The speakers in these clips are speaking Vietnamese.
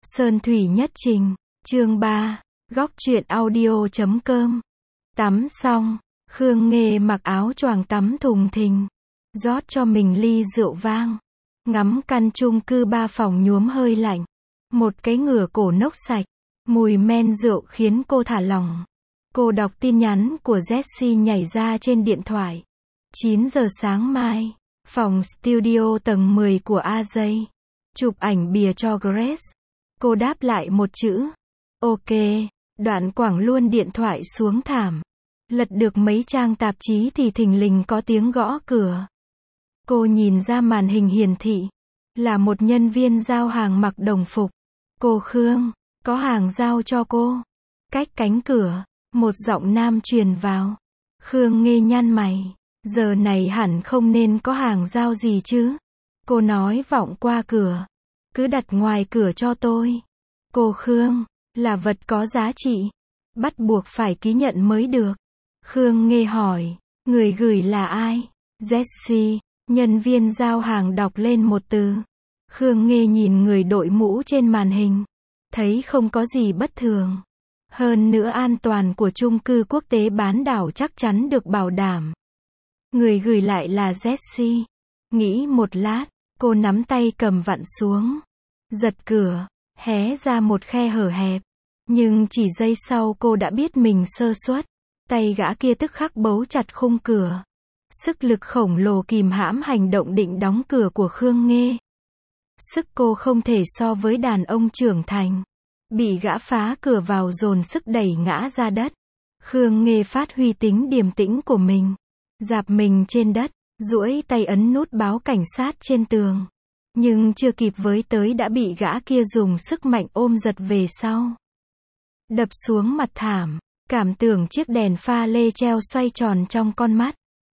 Sơn Thủy Nhất Trình, chương 3, góc truyện audio.com. Tắm xong, Khương Nghê mặc áo choàng tắm thùng thình, rót cho mình ly rượu vang, ngắm căn chung cư 3 phòng nhuốm hơi lạnh, một cái ngửa cổ nốc sạch, mùi men rượu khiến cô thả lỏng. Cô đọc tin nhắn của Jessie nhảy ra trên điện thoại. 9 giờ sáng mai, phòng studio tầng 10 của AJ. Chụp ảnh bìa cho Grace. Cô đáp lại một chữ. Ok, đoạn quẳng luôn điện thoại xuống thảm. Lật được mấy trang tạp chí thì thình lình có tiếng gõ cửa. Cô nhìn ra màn hình hiển thị. Là một nhân viên giao hàng mặc đồng phục. Cô Khương, có hàng giao cho cô. Cách cánh cửa, một giọng nam truyền vào. Khương Nghê nhăn mày. Giờ này hẳn không nên có hàng giao gì chứ. Cô nói vọng qua cửa. Cứ đặt ngoài cửa cho tôi. Cô Khương, là vật có giá trị. Bắt buộc phải ký nhận mới được. Khương Nghê hỏi, người gửi là ai? Jessie, nhân viên giao hàng đọc lên một từ. Khương Nghê nhìn người đội mũ trên màn hình. Thấy không có gì bất thường. Hơn nữa an toàn của chung cư quốc tế bán đảo chắc chắn được bảo đảm. Người gửi lại là Jessie. Nghĩ một lát, cô nắm tay cầm vặn xuống. Giật cửa, hé ra một khe hở hẹp. Nhưng chỉ giây sau cô đã biết mình sơ suất. Tay gã kia tức khắc bấu chặt khung cửa. Sức lực khổng lồ kìm hãm hành động định đóng cửa của Khương Nghê. Sức cô không thể so với đàn ông trưởng thành. Bị gã phá cửa vào dồn sức đẩy ngã ra đất. Khương Nghê phát huy tính điềm tĩnh của mình. Dạp mình trên đất, duỗi tay ấn nút báo cảnh sát trên tường. Nhưng chưa kịp với tới đã bị gã kia dùng sức mạnh ôm giật về sau. Đập xuống mặt thảm, cảm tưởng chiếc đèn pha lê treo xoay tròn trong con mắt.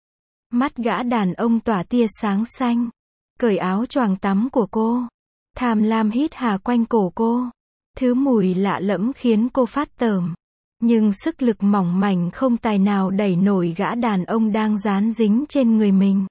Mắt gã đàn ông tỏa tia sáng xanh. Cởi áo choàng tắm của cô. Tham lam hít hà quanh cổ cô. Thứ mùi lạ lẫm khiến cô phát tởm. Nhưng sức lực mỏng mảnh không tài nào đẩy nổi gã đàn ông đang dán dính trên người mình.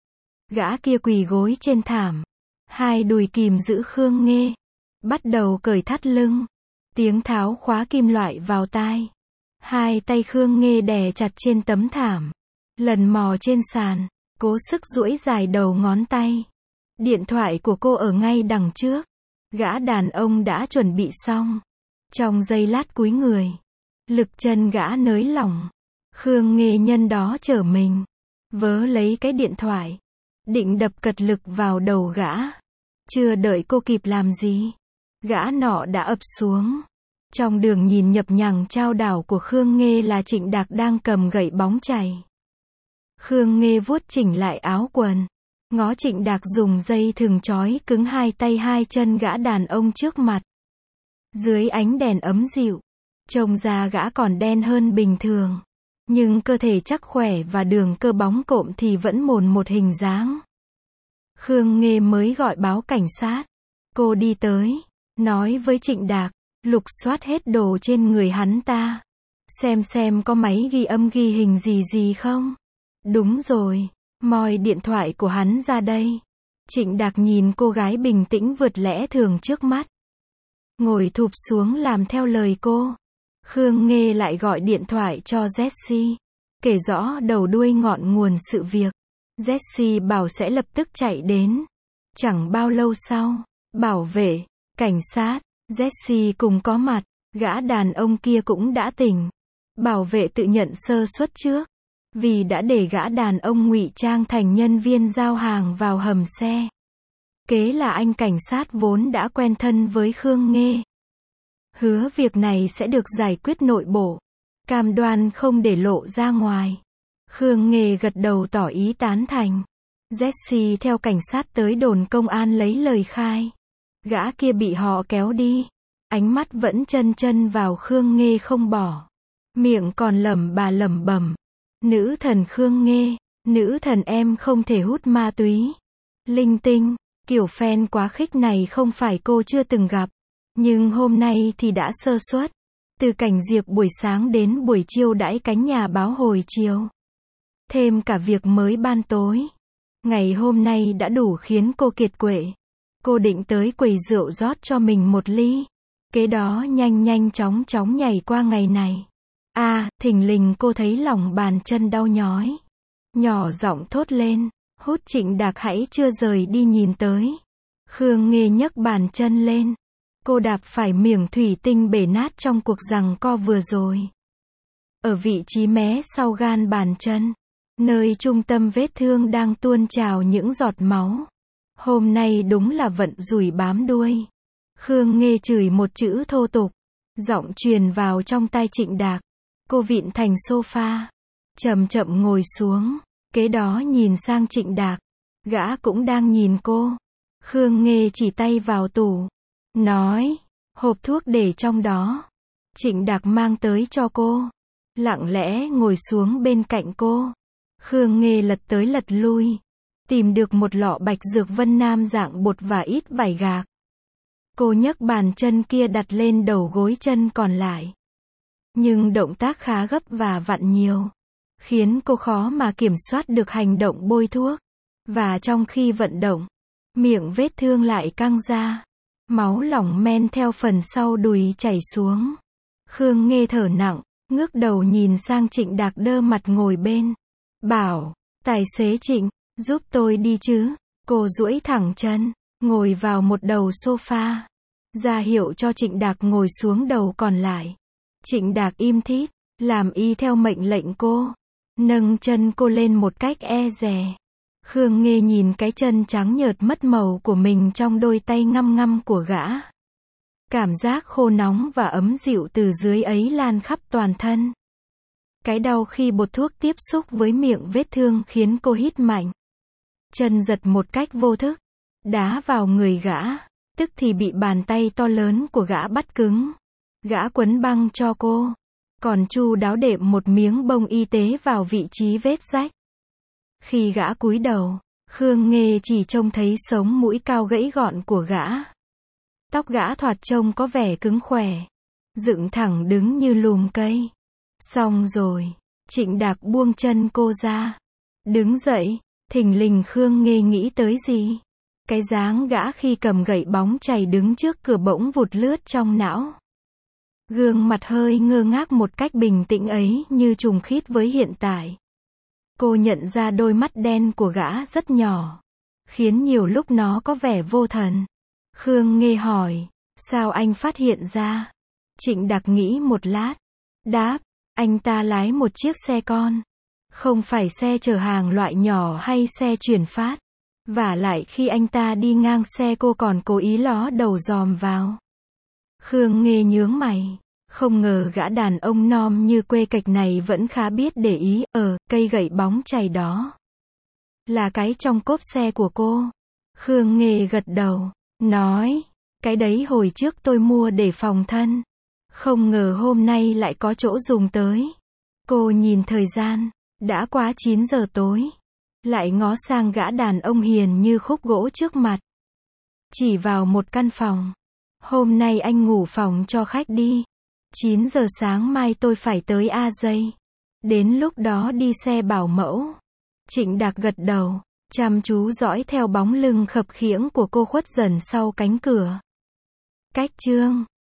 Gã kia quỳ gối trên thảm. Hai đùi kìm giữ Khương Nghê. Bắt đầu cởi thắt lưng. Tiếng tháo khóa kim loại vào tai. Hai tay Khương Nghê đè chặt trên tấm thảm. Lần mò trên sàn. Cố sức duỗi dài đầu ngón tay. Điện thoại của cô ở ngay đằng trước. Gã đàn ông đã chuẩn bị xong. Trong giây lát cúi người. Lực chân gã nới lỏng. Khương Nghê nhân đó trở mình. Vớ lấy cái điện thoại. Định đập cật lực vào đầu gã. Chưa đợi cô kịp làm gì. Gã nọ đã ập xuống. Trong đường nhìn nhập nhằng chao đảo của Khương Nghê là Trịnh Đạc đang cầm gậy bóng chày. Khương Nghê vuốt chỉnh lại áo quần. Ngó Trịnh Đạc dùng dây thừng trói cứng hai tay hai chân gã đàn ông trước mặt. Dưới ánh đèn ấm dịu. Trông da gã còn đen hơn bình thường. Nhưng cơ thể chắc khỏe và đường cơ bóng cộm thì vẫn mồn một hình dáng. Khương Nghê mới gọi báo cảnh sát. Cô đi tới. Nói với Trịnh Đạc. Lục soát hết đồ trên người hắn ta. Xem có máy ghi âm ghi hình gì không. Đúng rồi. Moi điện thoại của hắn ra đây. Trịnh Đạc nhìn cô gái bình tĩnh vượt lẽ thường trước mắt. Ngồi thụp xuống làm theo lời cô. Khương Nghê lại gọi điện thoại cho Jessie. Kể rõ đầu đuôi ngọn nguồn sự việc. Jessie bảo sẽ lập tức chạy đến. Chẳng bao lâu sau, bảo vệ, cảnh sát, Jessie cùng có mặt. Gã đàn ông kia cũng đã tỉnh. Bảo vệ tự nhận sơ suất trước. Vì đã để gã đàn ông ngụy trang thành nhân viên giao hàng vào hầm xe. Kế là anh cảnh sát vốn đã quen thân với Khương Nghê. Hứa việc này sẽ được giải quyết nội bộ. Cam đoan không để lộ ra ngoài. Khương Nghê gật đầu tỏ ý tán thành. Jessie theo cảnh sát tới đồn công an lấy lời khai. Gã kia bị họ kéo đi. Ánh mắt vẫn chân vào Khương Nghê không bỏ. Miệng còn lẩm bẩm. Nữ thần Khương Nghê, nữ thần em không thể hút ma túy. Linh tinh, kiểu fan quá khích này không phải cô chưa từng gặp. Nhưng hôm nay thì đã sơ suất. Từ cảnh diệp buổi sáng đến buổi chiêu đãi cánh nhà báo hồi chiều. Thêm cả việc mới ban tối. Ngày hôm nay đã đủ khiến cô kiệt quệ. Cô định tới quầy rượu rót cho mình một ly. Kế đó nhanh nhanh chóng chóng nhảy qua ngày này. Thình lình cô thấy lòng bàn chân đau nhói. Nhỏ giọng thốt lên, hút Trịnh Đạc hãy chưa rời đi nhìn tới. Khương Nghê nhấc bàn chân lên. Cô đạp phải miếng thủy tinh bể nát trong cuộc giằng co vừa rồi. Ở vị trí mé sau gan bàn chân, nơi trung tâm vết thương đang tuôn trào những giọt máu. Hôm nay đúng là vận rủi bám đuôi. Khương Nghê chửi một chữ thô tục. Giọng truyền vào trong tai Trịnh Đạc. Cô vịn thành sofa, chậm chậm ngồi xuống. Kế đó nhìn sang Trịnh Đạc. Gã cũng đang nhìn cô. Khương Nghê chỉ tay vào tủ, nói, hộp thuốc để trong đó. Trịnh Đạc mang tới cho cô. Lặng lẽ ngồi xuống bên cạnh cô. Khương Nghê lật tới lật lui. Tìm được một lọ bạch dược Vân Nam dạng bột và ít vải gạc. Cô nhấc bàn chân kia đặt lên đầu gối chân còn lại. Nhưng động tác khá gấp và vặn nhiều, khiến cô khó mà kiểm soát được hành động bôi thuốc. Và trong khi vận động, miệng vết thương lại căng ra. Máu lỏng men theo phần sau đùi chảy xuống. Khương Nghê thở nặng, ngước đầu nhìn sang Trịnh Đạc đơ mặt ngồi bên. Bảo, tài xế Trịnh, giúp tôi đi chứ. Cô duỗi thẳng chân, ngồi vào một đầu sofa. Ra hiệu cho Trịnh Đạc ngồi xuống đầu còn lại. Trịnh Đạc im thít, làm y theo mệnh lệnh cô. Nâng chân cô lên một cách e dè. Khương Nghê nhìn cái chân trắng nhợt mất màu của mình trong đôi tay ngăm ngăm của gã. Cảm giác khô nóng và ấm dịu từ dưới ấy lan khắp toàn thân. Cái đau khi bột thuốc tiếp xúc với miệng vết thương khiến cô hít mạnh. Chân giật một cách vô thức, đá vào người gã, tức thì bị bàn tay to lớn của gã bắt cứng. Gã quấn băng cho cô, còn chu đáo đệm một miếng bông y tế vào vị trí vết rách. Khi gã cúi đầu, Khương Nghê chỉ trông thấy sống mũi cao gãy gọn của gã. Tóc gã thoạt trông có vẻ cứng khỏe, dựng thẳng đứng như lùm cây. Xong rồi, Trịnh Đạc buông chân cô ra. Đứng dậy, thình lình Khương Nghê nghĩ tới gì? Cái dáng gã khi cầm gậy bóng chày đứng trước cửa bỗng vụt lướt trong não. Gương mặt hơi ngơ ngác một cách bình tĩnh ấy như trùng khít với hiện tại. Cô nhận ra đôi mắt đen của gã rất nhỏ, khiến nhiều lúc nó có vẻ vô thần. Khương Nghê hỏi, sao anh phát hiện ra? Trịnh Đạc nghĩ một lát, đáp, anh ta lái một chiếc xe con. Không phải xe chở hàng loại nhỏ hay xe chuyển phát. Vả lại khi anh ta đi ngang xe cô còn cố ý ló đầu dòm vào. Khương Nghê nhướng mày. Không ngờ gã đàn ông nom như quê cạch này vẫn khá biết để ý. Cây gậy bóng chày đó là cái trong cốp xe của cô. Khương Nghê gật đầu, nói, cái đấy hồi trước tôi mua để phòng thân. Không ngờ hôm nay lại có chỗ dùng tới. Cô nhìn thời gian, đã quá 9 giờ tối. Lại ngó sang gã đàn ông hiền như khúc gỗ trước mặt. Chỉ vào một căn phòng. Hôm nay anh ngủ phòng cho khách đi. 9 giờ sáng mai tôi phải tới AJ. Đến lúc đó đi xe bảo mẫu. Trịnh Đạc gật đầu, chăm chú dõi theo bóng lưng khập khiễng của cô khuất dần sau cánh cửa. Cách chương